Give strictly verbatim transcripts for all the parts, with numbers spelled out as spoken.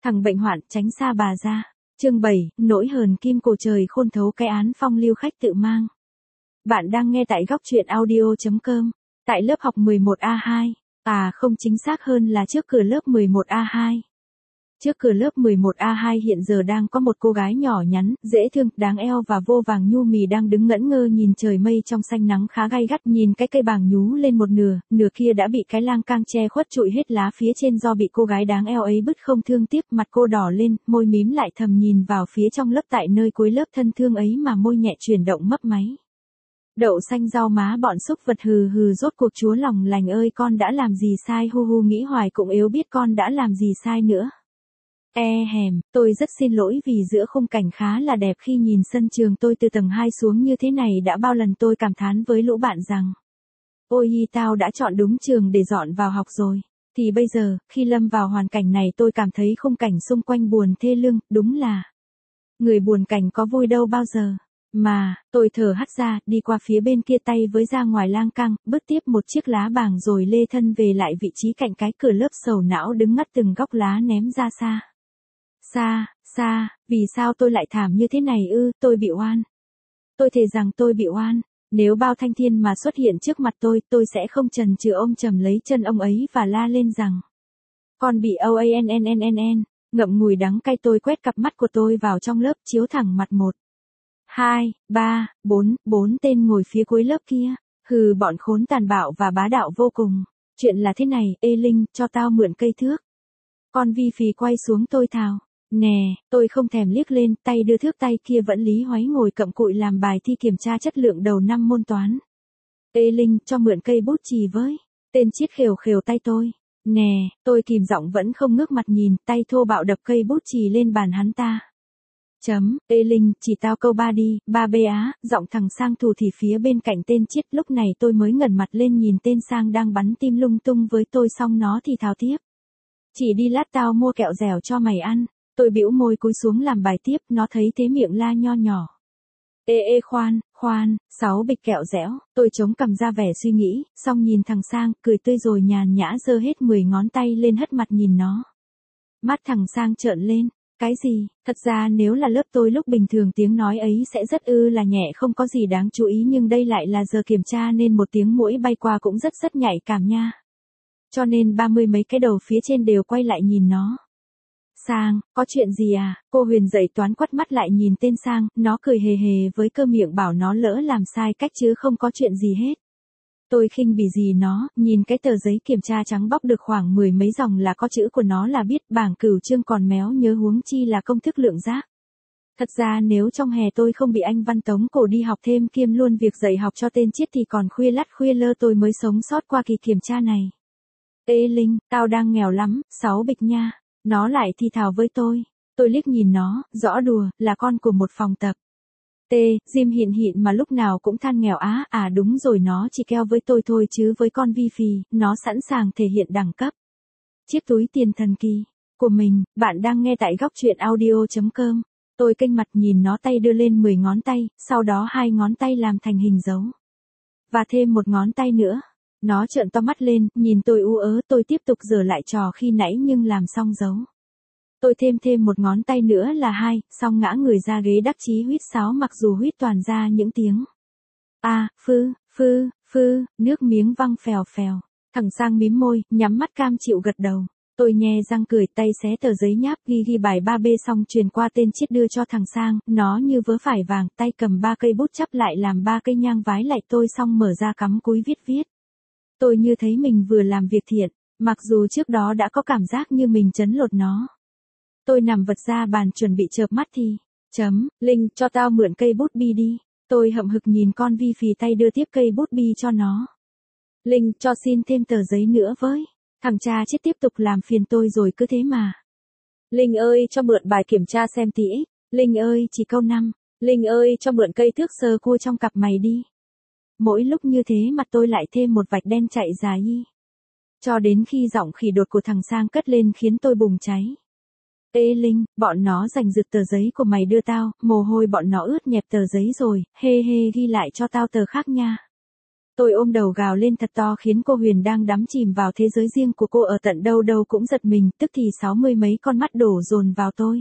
Thằng bệnh hoạn tránh xa bà ra. Chương bảy, nỗi hờn kim cổ trời khôn thấu cái án phong lưu khách tự mang. Bạn đang nghe tại góc truyện audio chấm com. Tại lớp học mười một A hai. À không, chính xác hơn là trước cửa lớp mười một A hai. Trước cửa lớp mười một A hai hiện giờ đang có một cô gái nhỏ nhắn, dễ thương, đáng eo và vô vàng nhu mì đang đứng ngẩn ngơ nhìn trời mây trong xanh nắng khá gay gắt, nhìn cái cây bàng nhú lên một nửa, nửa kia đã bị cái lang cang che khuất trụi hết lá phía trên do bị cô gái đáng eo ấy bứt không thương tiếc, mặt cô đỏ lên, môi mím lại thầm nhìn vào phía trong lớp tại nơi cuối lớp thân thương ấy mà môi nhẹ chuyển động mấp máy. Đậu xanh rau má bọn xúc vật hừ hừ rốt cuộc chúa lòng lành ơi con đã làm gì sai hu hu nghĩ hoài cũng yếu biết con đã làm gì sai nữa. E hèm, tôi rất xin lỗi vì giữa khung cảnh khá là đẹp khi nhìn sân trường tôi từ tầng hai xuống như thế này đã bao lần tôi cảm thán với lũ bạn rằng ôi hi tao đã chọn đúng trường để dọn vào học rồi. Thì bây giờ, khi lâm vào hoàn cảnh này tôi cảm thấy khung cảnh xung quanh buồn thê lương, đúng là người buồn cảnh có vui đâu bao giờ. Mà, tôi thở hắt ra, đi qua phía bên kia tay với ra ngoài lang cang, bước tiếp một chiếc lá bàng rồi lê thân về lại vị trí cạnh cái cửa lớp sầu não đứng ngắt từng góc lá ném ra xa. Xa, xa, vì sao tôi lại thảm như thế này ư, tôi bị oan. Tôi thề rằng tôi bị oan, nếu bao thanh thiên mà xuất hiện trước mặt tôi, tôi sẽ không chần chừ ôm chầm lấy chân ông ấy và la lên rằng con bị o a n n n n n, ngậm ngùi đắng cay tôi quét cặp mắt của tôi vào trong lớp chiếu thẳng mặt một, hai, ba, bốn, bốn tên ngồi phía cuối lớp kia, hừ bọn khốn tàn bạo và bá đạo vô cùng. Chuyện là thế này, ê Linh, cho tao mượn cây thước. Con Vi Phì quay xuống tôi thào. Nè, tôi không thèm liếc lên, tay đưa thước tay kia vẫn lý hoáy ngồi cặm cụi làm bài thi kiểm tra chất lượng đầu năm môn toán. Ê Linh, cho mượn cây bút chì với. Tên chiết khều khều tay tôi. Nè, tôi kìm giọng vẫn không ngước mặt nhìn, tay thô bạo đập cây bút chì lên bàn hắn ta. Chấm, ê Linh, chỉ tao câu ba đi, ba bê á, giọng thằng Sang thủ thì phía bên cạnh tên chiết, lúc này tôi mới ngẩng mặt lên nhìn tên Sang đang bắn tim lung tung với tôi xong nó thì thào tiếp. Chỉ đi lát tao mua kẹo dẻo cho mày ăn. Tôi bĩu môi cúi xuống làm bài tiếp, nó thấy thế miệng la nho nhỏ. Ê ê khoan, khoan, sáu bịch kẹo dẻo, tôi chống cằm ra vẻ suy nghĩ, xong nhìn thằng Sang, cười tươi rồi nhàn nhã giơ hết mười ngón tay lên hất mặt nhìn nó. Mắt thằng Sang trợn lên, cái gì, thật ra nếu là lớp tôi lúc bình thường tiếng nói ấy sẽ rất ư là nhẹ không có gì đáng chú ý nhưng đây lại là giờ kiểm tra nên một tiếng muỗi bay qua cũng rất rất nhạy cảm nha. Cho nên ba mươi mấy cái đầu phía trên đều quay lại nhìn nó. Sang, có chuyện gì à? Cô Huyền dậy toán quắt mắt lại nhìn tên Sang, nó cười hề hề với cơ miệng bảo nó lỡ làm sai cách chứ không có chuyện gì hết. Tôi khinh bỉ gì nó, nhìn cái tờ giấy kiểm tra trắng bóc được khoảng mười mấy dòng là có chữ của nó là biết bảng cửu chương còn méo nhớ huống chi là công thức lượng giác. Thật ra nếu trong hè tôi không bị anh Văn tống cổ đi học thêm kiêm luôn việc dạy học cho tên Chiết thì còn khuya lắt khuya lơ tôi mới sống sót qua kỳ kiểm tra này. Ê Linh, tao đang nghèo lắm, sáu bịch nha. Nó lại thì thào với tôi. Tôi liếc nhìn nó, rõ đùa, là con của một phòng tập. T, Jim hiện hiện mà lúc nào cũng than nghèo á, à đúng rồi nó chỉ keo với tôi thôi chứ với con Vi Phì, nó sẵn sàng thể hiện đẳng cấp. Chiếc túi tiền thần kỳ của mình, bạn đang nghe tại góc truyện audio chấm com. Tôi kênh mặt nhìn nó tay đưa lên mười ngón tay, sau đó hai ngón tay làm thành hình dấu. Và thêm một ngón tay nữa. Nó trợn to mắt lên, nhìn tôi u ớ, tôi tiếp tục giở lại trò khi nãy nhưng làm xong dấu. Tôi thêm thêm một ngón tay nữa là hai, xong ngã người ra ghế đắc chí huýt sáo mặc dù huýt toàn ra những tiếng. À, phư, phư, phư, nước miếng văng phèo phèo. Thằng Sang mím môi, nhắm mắt cam chịu gật đầu. Tôi nhe răng cười tay xé tờ giấy nháp ghi ghi bài ba bê xong truyền qua tên Chiết đưa cho thằng Sang, nó như vớ phải vàng, tay cầm ba cây bút chắp lại làm ba cây nhang vái lại tôi xong mở ra cắm cúi viết viết. Tôi như thấy mình vừa làm việc thiện, mặc dù trước đó đã có cảm giác như mình trấn lột nó. Tôi nằm vật ra bàn chuẩn bị chợp mắt thì, chấm, Linh, cho tao mượn cây bút bi đi. Tôi hậm hực nhìn con Vi Phì tay đưa tiếp cây bút bi cho nó. Linh, cho xin thêm tờ giấy nữa với. Thằng cha Chiết tiếp tục làm phiền tôi rồi cứ thế mà. Linh ơi, cho mượn bài kiểm tra xem tí. Linh ơi, chỉ câu năm. Linh ơi, cho mượn cây thước sơ cua trong cặp mày đi. Mỗi lúc như thế mặt tôi lại thêm một vạch đen chạy dài y. Cho đến khi giọng khỉ đột của thằng Sang cất lên khiến tôi bùng cháy. Ê Linh, bọn nó giành giật tờ giấy của mày đưa tao, mồ hôi bọn nó ướt nhẹp tờ giấy rồi, hê hê ghi lại cho tao tờ khác nha. Tôi ôm đầu gào lên thật to khiến cô Huyền đang đắm chìm vào thế giới riêng của cô ở tận đâu đâu cũng giật mình, tức thì sáu mươi mấy con mắt đổ dồn vào tôi.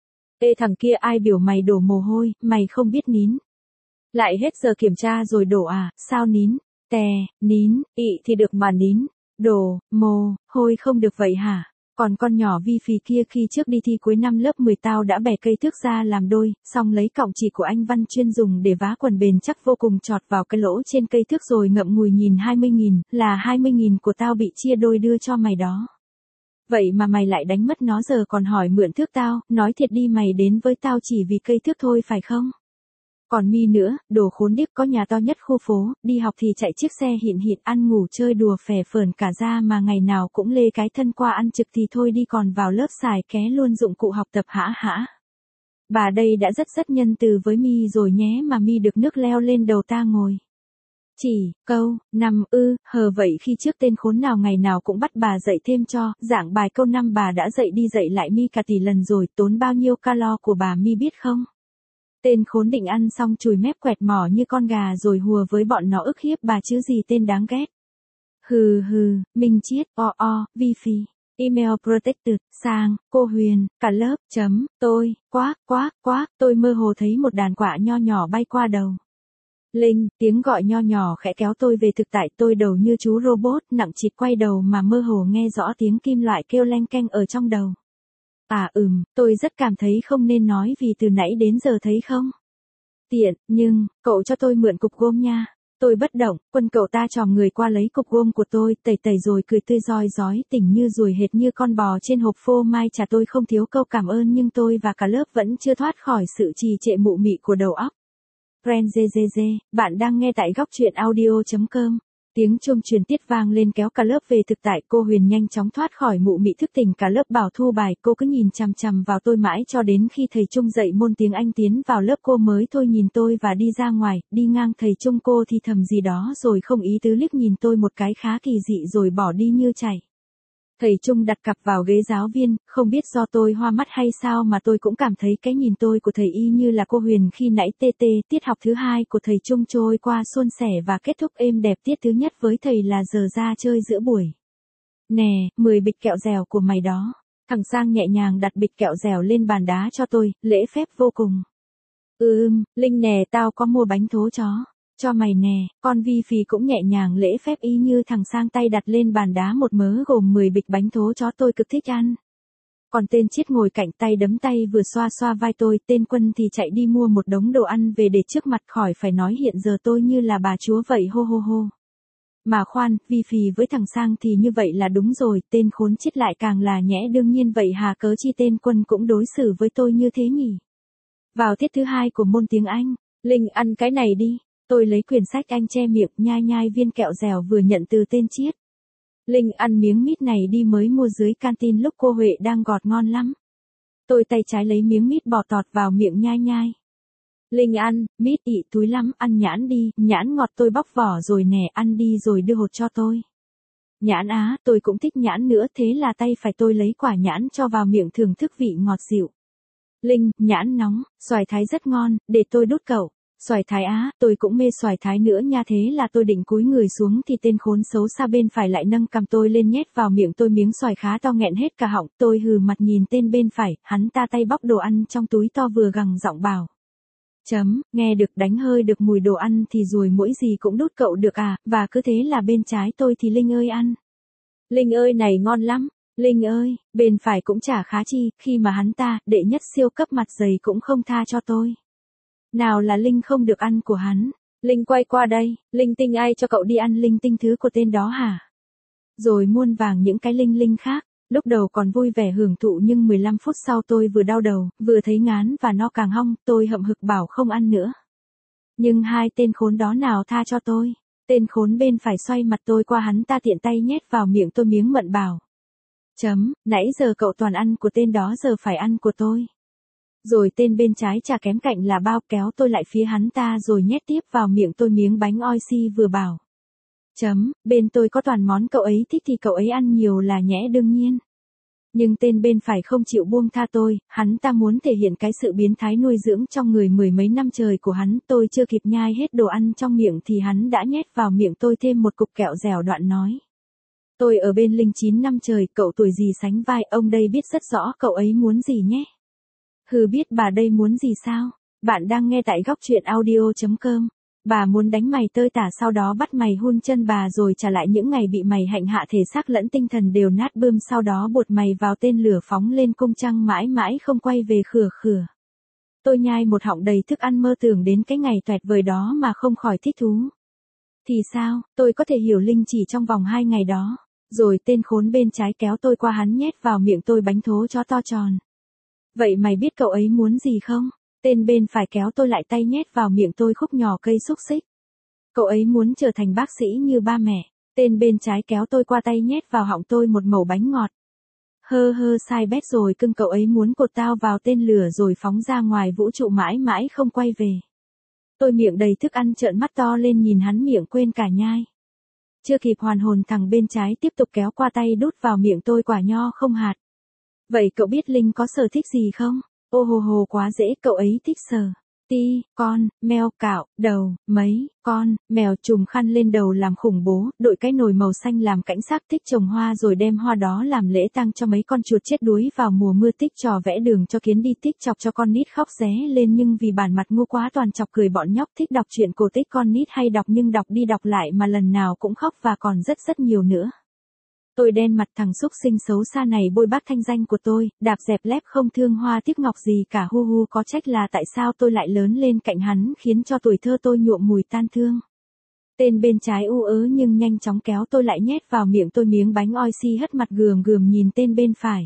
Ê thằng kia ai biểu mày đổ mồ hôi, mày không biết nín. Lại hết giờ kiểm tra rồi đổ à, sao nín? Tè, nín, ị thì được mà nín. Đổ, mồ, hôi không được vậy hả? Còn con nhỏ Vi Phì kia khi trước đi thi cuối năm lớp mười tao đã bẻ cây thước ra làm đôi, xong lấy cọng chỉ của anh Văn chuyên dùng để vá quần bền chắc vô cùng chọt vào cái lỗ trên cây thước rồi ngậm ngùi nhìn hai mươi nghìn, là hai mươi nghìn của tao bị chia đôi đưa cho mày đó. Vậy mà mày lại đánh mất nó giờ còn hỏi mượn thước tao, nói thiệt đi mày đến với tao chỉ vì cây thước thôi phải không? Còn mi nữa, đồ khốn điếc có nhà to nhất khu phố, đi học thì chạy chiếc xe hịn hịn ăn ngủ chơi đùa phè phởn cả ra mà ngày nào cũng lê cái thân qua ăn trực thì thôi đi còn vào lớp xài ké luôn dụng cụ học tập hã hã. Bà đây đã rất rất nhân từ với mi rồi nhé mà mi được nước leo lên đầu ta ngồi. Chỉ, câu, năm ư, hờ vậy khi trước tên khốn nào ngày nào cũng bắt bà dạy thêm cho, dạng bài câu năm bà đã dạy đi dạy lại mi cả tỷ lần rồi, tốn bao nhiêu calo của bà mi biết không? Tên khốn định ăn xong chùi mép quẹt mỏ như con gà rồi hùa với bọn nó ức hiếp bà chứ gì tên đáng ghét. Hừ hừ, Minh Chiết, o o, Vi Phì, email protected, sang, cô Huyền, cả lớp, chấm, tôi, quá, quá, quá, tôi mơ hồ thấy một đàn quạ nho nhỏ bay qua đầu. Linh, tiếng gọi nho nhỏ khẽ kéo tôi về thực tại tôi đầu như chú robot nặng trịch quay đầu mà mơ hồ nghe rõ tiếng kim loại kêu leng keng ở trong đầu. À ừm, tôi rất cảm thấy không nên nói vì từ nãy đến giờ thấy không? Tiện, nhưng, cậu cho tôi mượn cục gôm nha. Tôi bất động, quân cậu ta chòm người qua lấy cục gôm của tôi, tẩy tẩy rồi cười tươi rói rói tỉnh như ruồi hệt như con bò trên hộp phô mai trà tôi không thiếu câu cảm ơn nhưng tôi và cả lớp vẫn chưa thoát khỏi sự trì trệ mụ mị của đầu óc. Friend gi gi gi, bạn đang nghe tại góc truyện audio chấm com. Tiếng chuông truyền tiết vang lên kéo cả lớp về thực tại cô Huyền nhanh chóng thoát khỏi mụ mị thức tỉnh cả lớp bảo thu bài cô cứ nhìn chằm chằm vào tôi mãi cho đến khi thầy Trung dạy môn tiếng Anh tiến vào lớp cô mới thôi nhìn tôi và đi ra ngoài, đi ngang thầy Trung cô thì thầm gì đó rồi không ý tứ liếc nhìn tôi một cái khá kỳ dị rồi bỏ đi như chảy. Thầy Trung đặt cặp vào ghế giáo viên, không biết do tôi hoa mắt hay sao mà tôi cũng cảm thấy cái nhìn tôi của thầy y như là cô Huyền khi nãy tê tê tiết học thứ hai của thầy Trung trôi qua suôn sẻ và kết thúc êm đẹp tiết thứ nhất với thầy là giờ ra chơi giữa buổi. Nè, mười bịch kẹo dẻo của mày đó. Thằng Sang nhẹ nhàng đặt bịch kẹo dẻo lên bàn đá cho tôi, lễ phép vô cùng. Ừm, Linh nè tao có mua bánh thố chó. Cho mày nè, con Vi Phì cũng nhẹ nhàng lễ phép y như thằng Sang tay đặt lên bàn đá một mớ gồm mười bịch bánh thố chó tôi cực thích ăn. Còn tên Chiết ngồi cạnh tay đấm tay vừa xoa xoa vai tôi, tên Quân thì chạy đi mua một đống đồ ăn về để trước mặt khỏi phải nói hiện giờ tôi như là bà chúa vậy hô hô hô. Mà khoan, Vi Phì với thằng Sang thì như vậy là đúng rồi, tên khốn Chiết lại càng là nhẽ đương nhiên vậy hà cớ chi tên Quân cũng đối xử với tôi như thế nhỉ. Vào tiết thứ hai của môn tiếng Anh, Linh ăn cái này đi. Tôi lấy quyển sách anh che miệng nhai nhai viên kẹo dẻo vừa nhận từ tên Chiết. Linh ăn miếng mít này đi mới mua dưới canteen lúc cô Huệ đang gọt ngon lắm. Tôi tay trái lấy miếng mít bò tọt vào miệng nhai nhai. Linh ăn, mít ị túi lắm, ăn nhãn đi, nhãn ngọt tôi bóc vỏ rồi nè, ăn đi rồi đưa hột cho tôi. Nhãn á, tôi cũng thích nhãn nữa thế là tay phải tôi lấy quả nhãn cho vào miệng thưởng thức vị ngọt dịu. Linh, nhãn nóng, xoài thái rất ngon, để tôi đút cậu. Xoài thái á, tôi cũng mê xoài thái nữa nha thế là tôi định cúi người xuống thì tên khốn xấu xa bên phải lại nâng cằm tôi lên nhét vào miệng tôi miếng xoài khá to nghẹn hết cả họng, tôi hừ mặt nhìn tên bên phải, hắn ta tay bóc đồ ăn trong túi to vừa gằn giọng bảo. Chấm, nghe được đánh hơi được mùi đồ ăn thì ruồi muỗi gì cũng đút cậu được à, và cứ thế là bên trái tôi thì Linh ơi ăn. Linh ơi này ngon lắm, Linh ơi, bên phải cũng chả khá chi, khi mà hắn ta, đệ nhất siêu cấp mặt dày cũng không tha cho tôi. Nào là Linh không được ăn của hắn. Linh quay qua đây, Linh tinh ai cho cậu đi ăn linh tinh thứ của tên đó hả? Rồi muôn vàng những cái linh linh khác. Lúc đầu còn vui vẻ hưởng thụ nhưng mười lăm phút sau tôi vừa đau đầu, vừa thấy ngán và no càng hong, tôi hậm hực bảo không ăn nữa. Nhưng hai tên khốn đó nào tha cho tôi. Tên khốn bên phải xoay mặt tôi qua hắn ta tiện tay nhét vào miệng tôi miếng mận bảo. Chấm, nãy giờ cậu toàn ăn của tên đó giờ phải ăn của tôi. Rồi tên bên trái chả kém cạnh là bao kéo tôi lại phía hắn ta rồi nhét tiếp vào miệng tôi miếng bánh oxy vừa bảo. Chấm, bên tôi có toàn món cậu ấy thích thì cậu ấy ăn nhiều là nhẽ đương nhiên. Nhưng tên bên phải không chịu buông tha tôi, hắn ta muốn thể hiện cái sự biến thái nuôi dưỡng trong người mười mấy năm trời của hắn, tôi chưa kịp nhai hết đồ ăn trong miệng thì hắn đã nhét vào miệng tôi thêm một cục kẹo dẻo đoạn nói. Tôi ở bên Linh chín năm trời, cậu tuổi gì sánh vai, ông đây biết rất rõ cậu ấy muốn gì nhé. Hừ, biết bà đây muốn gì sao? Bạn đang nghe tại góc truyện audio.com. Bà muốn đánh mày tơi tả, sau đó bắt mày hun chân bà rồi trả lại những ngày bị mày hạnh hạ thể xác lẫn tinh thần đều nát bươm, sau đó buột mày vào tên lửa phóng lên cung trăng mãi mãi không quay về khửa khửa. Tôi nhai một họng đầy thức ăn mơ tưởng đến cái ngày tuyệt vời đó mà không khỏi thích thú. Thì sao, tôi có thể hiểu Linh chỉ trong vòng hai ngày đó. Rồi tên khốn bên trái kéo tôi qua, hắn nhét vào miệng tôi bánh thố chó to tròn. Vậy mày biết cậu ấy muốn gì không? Tên bên phải kéo tôi lại, tay nhét vào miệng tôi khúc nhỏ cây xúc xích. Cậu ấy muốn trở thành bác sĩ như ba mẹ. Tên bên trái kéo tôi qua, tay nhét vào họng tôi một mẩu bánh ngọt. Hơ hơ, sai bét rồi cưng, cậu ấy muốn cột tao vào tên lửa rồi phóng ra ngoài vũ trụ mãi mãi không quay về. Tôi miệng đầy thức ăn trợn mắt to lên nhìn hắn, miệng quên cả nhai. Chưa kịp hoàn hồn, thằng bên trái tiếp tục kéo qua, tay đút vào miệng tôi quả nho không hạt. Vậy cậu biết Linh có sở thích gì không? Ô hồ hồ, quá dễ, cậu ấy thích sờ ti, con, mèo, cạo, đầu, mấy, con, mèo, trùm khăn lên đầu làm khủng bố, đội cái nồi màu xanh làm cảnh sát, thích trồng hoa rồi đem hoa đó làm lễ tang cho mấy con chuột chết đuối vào mùa mưa, tích trò vẽ đường cho kiến đi, tích chọc cho con nít khóc ré lên nhưng vì bản mặt ngu quá toàn chọc cười bọn nhóc, thích đọc truyện cổ tích con nít hay đọc nhưng đọc đi đọc lại mà lần nào cũng khóc, và còn rất rất nhiều nữa. Tôi đen mặt, thằng xúc sinh xấu xa này bôi bác thanh danh của tôi, đạp dẹp lép không thương hoa tiếc ngọc gì cả, hu hu, có trách là tại sao tôi lại lớn lên cạnh hắn, khiến cho tuổi thơ tôi nhuộm mùi tan thương. Tên bên trái u ớ nhưng nhanh chóng kéo tôi lại, nhét vào miệng tôi miếng bánh oi si, hất mặt gườm gườm nhìn tên bên phải.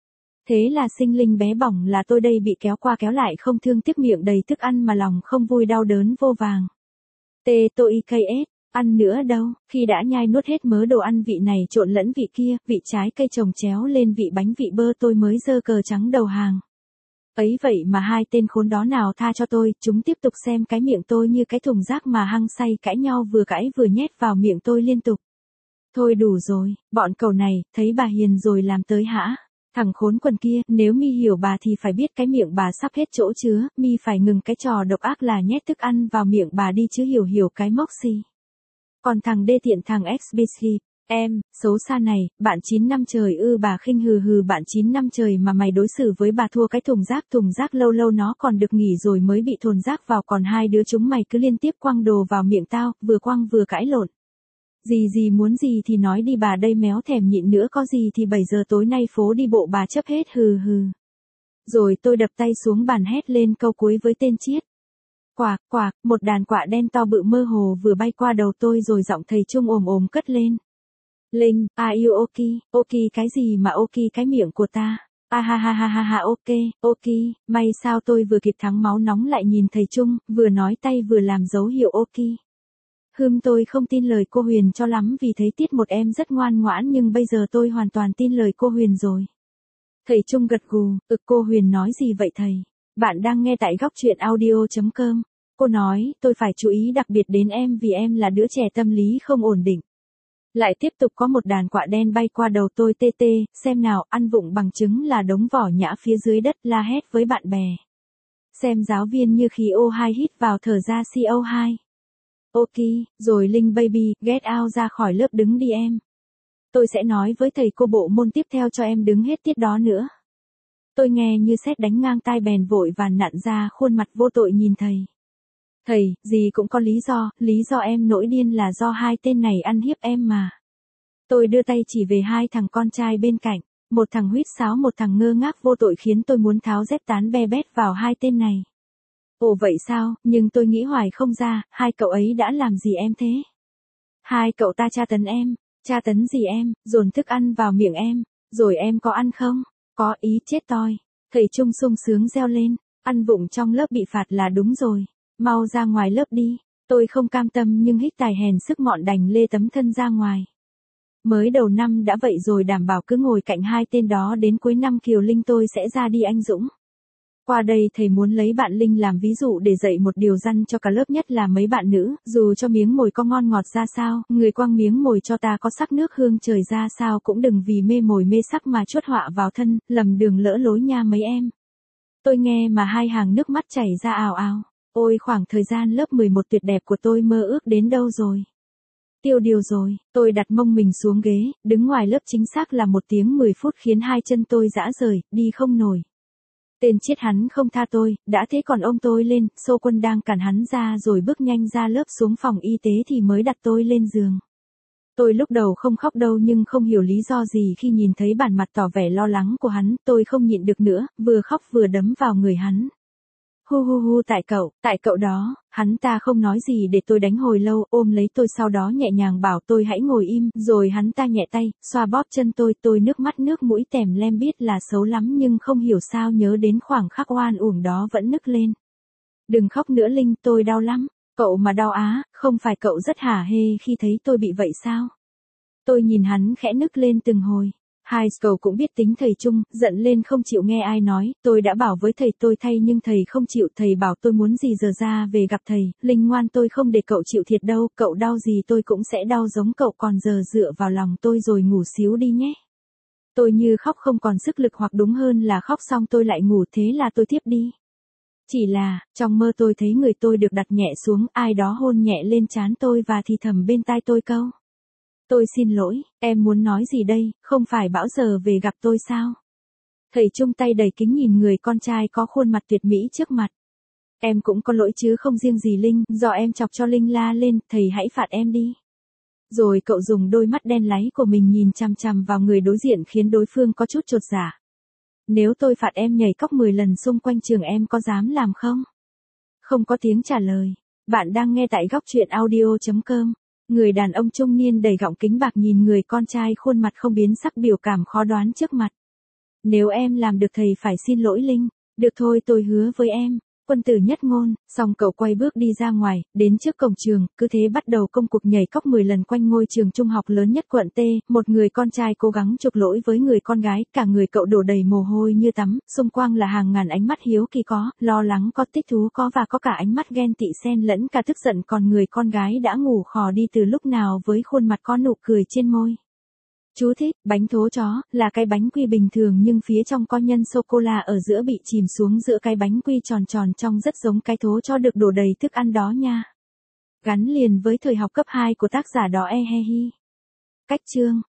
Thế là sinh linh bé bỏng là tôi đây bị kéo qua kéo lại không thương tiếc, miệng đầy thức ăn mà lòng không vui, đau đớn vô vàng. T tôi i ca ét. Ăn nữa đâu, khi đã nhai nuốt hết mớ đồ ăn vị này trộn lẫn vị kia, vị trái cây chồng chéo lên vị bánh vị bơ, tôi mới giơ cờ trắng đầu hàng. Ấy vậy mà hai tên khốn đó nào tha cho tôi, chúng tiếp tục xem cái miệng tôi như cái thùng rác mà hăng say cãi nhau, vừa cãi vừa nhét vào miệng tôi liên tục. Thôi đủ rồi, bọn cậu này, thấy bà hiền rồi làm tới hả? Thằng khốn quần kia, nếu mi hiểu bà thì phải biết cái miệng bà sắp hết chỗ chứa, mi phải ngừng cái trò độc ác là nhét thức ăn vào miệng bà đi chứ, hiểu hiểu cái mốc gì. Còn thằng đê tiện, thằng ích bê xê, em, xấu xa này, bạn chín năm trời ư? Bà khinh hừ hừ, bạn chín năm trời mà mày đối xử với bà thua cái thùng rác, thùng rác lâu lâu nó còn được nghỉ rồi mới bị thồn rác vào, còn hai đứa chúng mày cứ liên tiếp quăng đồ vào miệng tao, vừa quăng vừa cãi lộn. Gì gì muốn gì thì nói đi, bà đây méo thèm nhịn nữa, có gì thì bảy giờ tối nay phố đi bộ bà chấp hết, hừ hừ. Rồi tôi đập tay xuống bàn hét lên câu cuối với tên Chiết. Quạc, quạc, một đàn quạ đen to bự mơ hồ vừa bay qua đầu tôi rồi giọng thầy Trung ồm ồm cất lên. Linh, are you okay? Okay cái gì mà okay cái miệng của ta? À ha ha ha ha ha, ok, ok, may sao tôi vừa kịp thắng máu nóng lại nhìn thầy Trung, vừa nói tay vừa làm dấu hiệu ok. Hừm, tôi không tin lời cô Huyền cho lắm vì thấy Tiết một em rất ngoan ngoãn, nhưng bây giờ tôi hoàn toàn tin lời cô Huyền rồi. Thầy Trung gật gù, ừ, cô Huyền nói gì vậy thầy? Bạn đang nghe tại góc truyện audio.com. Cô nói, tôi phải chú ý đặc biệt đến em vì em là đứa trẻ tâm lý không ổn định. Lại tiếp tục có một đàn quạ đen bay qua đầu tôi, tê tê, xem nào, ăn vụng bằng chứng là đống vỏ nhã phía dưới đất, la hét với bạn bè. Xem giáo viên như khí ô hai hít vào thở ra xê o hai. Ok, rồi Linh baby, get out, ra khỏi lớp đứng đi em. Tôi sẽ nói với thầy cô bộ môn tiếp theo cho em đứng hết tiết đó nữa. Tôi nghe như sét đánh ngang tai, bèn vội và nặn ra khuôn mặt vô tội nhìn thầy. Thầy, gì cũng có lý do, lý do em nổi điên là do hai tên này ăn hiếp em mà. Tôi đưa tay chỉ về hai thằng con trai bên cạnh, một thằng huýt sáo một thằng ngơ ngác vô tội, khiến tôi muốn tháo dép tán be bét vào hai tên này. Ồ vậy sao, nhưng tôi nghĩ hoài không ra, hai cậu ấy đã làm gì em thế? Hai cậu ta tra tấn em, tra tấn gì em, dồn thức ăn vào miệng em, rồi em có ăn không? Có, ý chết toi. Thầy Trung sung sướng reo lên, ăn vụng trong lớp bị phạt là đúng rồi, mau ra ngoài lớp đi. Tôi không cam tâm nhưng hích tài hèn sức mọn đành lê tấm thân ra ngoài. Mới đầu năm đã vậy rồi, đảm bảo cứ ngồi cạnh hai tên đó đến cuối năm Kiều Linh tôi sẽ ra đi anh dũng. Qua đây thầy muốn lấy bạn Linh làm ví dụ để dạy một điều răn cho cả lớp, nhất là mấy bạn nữ, dù cho miếng mồi có ngon ngọt ra sao, người quăng miếng mồi cho ta có sắc nước hương trời ra sao cũng đừng vì mê mồi mê sắc mà chuốc họa vào thân, lầm đường lỡ lối nha mấy em. Tôi nghe mà hai hàng nước mắt chảy ra ào ào. Ôi khoảng thời gian lớp mười một tuyệt đẹp của tôi mơ ước đến đâu rồi? Tiêu điều rồi, tôi đặt mông mình xuống ghế, đứng ngoài lớp chính xác là một tiếng mười phút khiến hai chân tôi rã rời, đi không nổi. Tên chết hắn không tha tôi, đã thế còn ôm tôi lên, Xô Quân đang cản hắn ra rồi bước nhanh ra lớp xuống phòng y tế thì mới đặt tôi lên giường. Tôi lúc đầu không khóc đâu nhưng không hiểu lý do gì khi nhìn thấy bản mặt tỏ vẻ lo lắng của hắn, tôi không nhịn được nữa, vừa khóc vừa đấm vào người hắn. Hu hu hu tại cậu, tại cậu đó, hắn ta không nói gì để tôi đánh hồi lâu, ôm lấy tôi sau đó nhẹ nhàng bảo tôi hãy ngồi im, rồi hắn ta nhẹ tay, xoa bóp chân tôi, tôi nước mắt nước mũi tèm lem biết là xấu lắm nhưng không hiểu sao nhớ đến khoảng khắc oan uổng đó vẫn nức lên. Đừng khóc nữa Linh, tôi đau lắm, cậu mà đau á, không phải cậu rất hả hê khi thấy tôi bị vậy sao? Tôi nhìn hắn khẽ nức lên từng hồi. Hai cậu cũng biết tính thầy Trung, giận lên không chịu nghe ai nói, tôi đã bảo với thầy tôi thay nhưng thầy không chịu, thầy bảo tôi muốn gì giờ ra về gặp thầy, Linh ngoan tôi không để cậu chịu thiệt đâu, cậu đau gì tôi cũng sẽ đau giống cậu, còn giờ dựa vào lòng tôi rồi ngủ xíu đi nhé. Tôi như khóc không còn sức lực, hoặc đúng hơn là khóc xong tôi lại ngủ, thế là tôi tiếp đi. Chỉ là, trong mơ tôi thấy người tôi được đặt nhẹ xuống, ai đó hôn nhẹ lên trán tôi và thì thầm bên tai tôi câu. Tôi xin lỗi, em muốn nói gì đây, không phải bảo giờ về gặp tôi sao? Thầy Trung tay đầy kính nhìn người con trai có khuôn mặt tuyệt mỹ trước mặt. Em cũng có lỗi chứ không riêng gì Linh, do em chọc cho Linh la lên, thầy hãy phạt em đi. Rồi cậu dùng đôi mắt đen láy của mình nhìn chằm chằm vào người đối diện khiến đối phương có chút chột dạ. Nếu tôi phạt em nhảy cóc mười lần xung quanh trường em có dám làm không? Không có tiếng trả lời. Bạn đang nghe tại góc truyện audio chấm com. Người đàn ông trung niên đầy gọng kính bạc nhìn người con trai khuôn mặt không biến sắc biểu cảm khó đoán trước mặt. Nếu em làm được thầy phải xin lỗi Linh. Được thôi tôi hứa với em. Quân tử nhất ngôn, xong cậu quay bước đi ra ngoài, đến trước cổng trường, cứ thế bắt đầu công cuộc nhảy cóc mười lần quanh ngôi trường trung học lớn nhất quận T, một người con trai cố gắng chuộc lỗi với người con gái, cả người cậu đổ đầy mồ hôi như tắm, xung quanh là hàng ngàn ánh mắt hiếu kỳ có, lo lắng có, thích thú có và có cả ánh mắt ghen tị xen lẫn cả tức giận, còn người con gái đã ngủ khò đi từ lúc nào với khuôn mặt có nụ cười trên môi. Chú thích, bánh thố chó, là cái bánh quy bình thường nhưng phía trong có nhân sô-cô-la ở giữa bị chìm xuống giữa cái bánh quy tròn tròn trong rất giống cái thố chó được đổ đầy thức ăn đó nha. Gắn liền với thời học cấp hai của tác giả đó e he hi. Cách chương.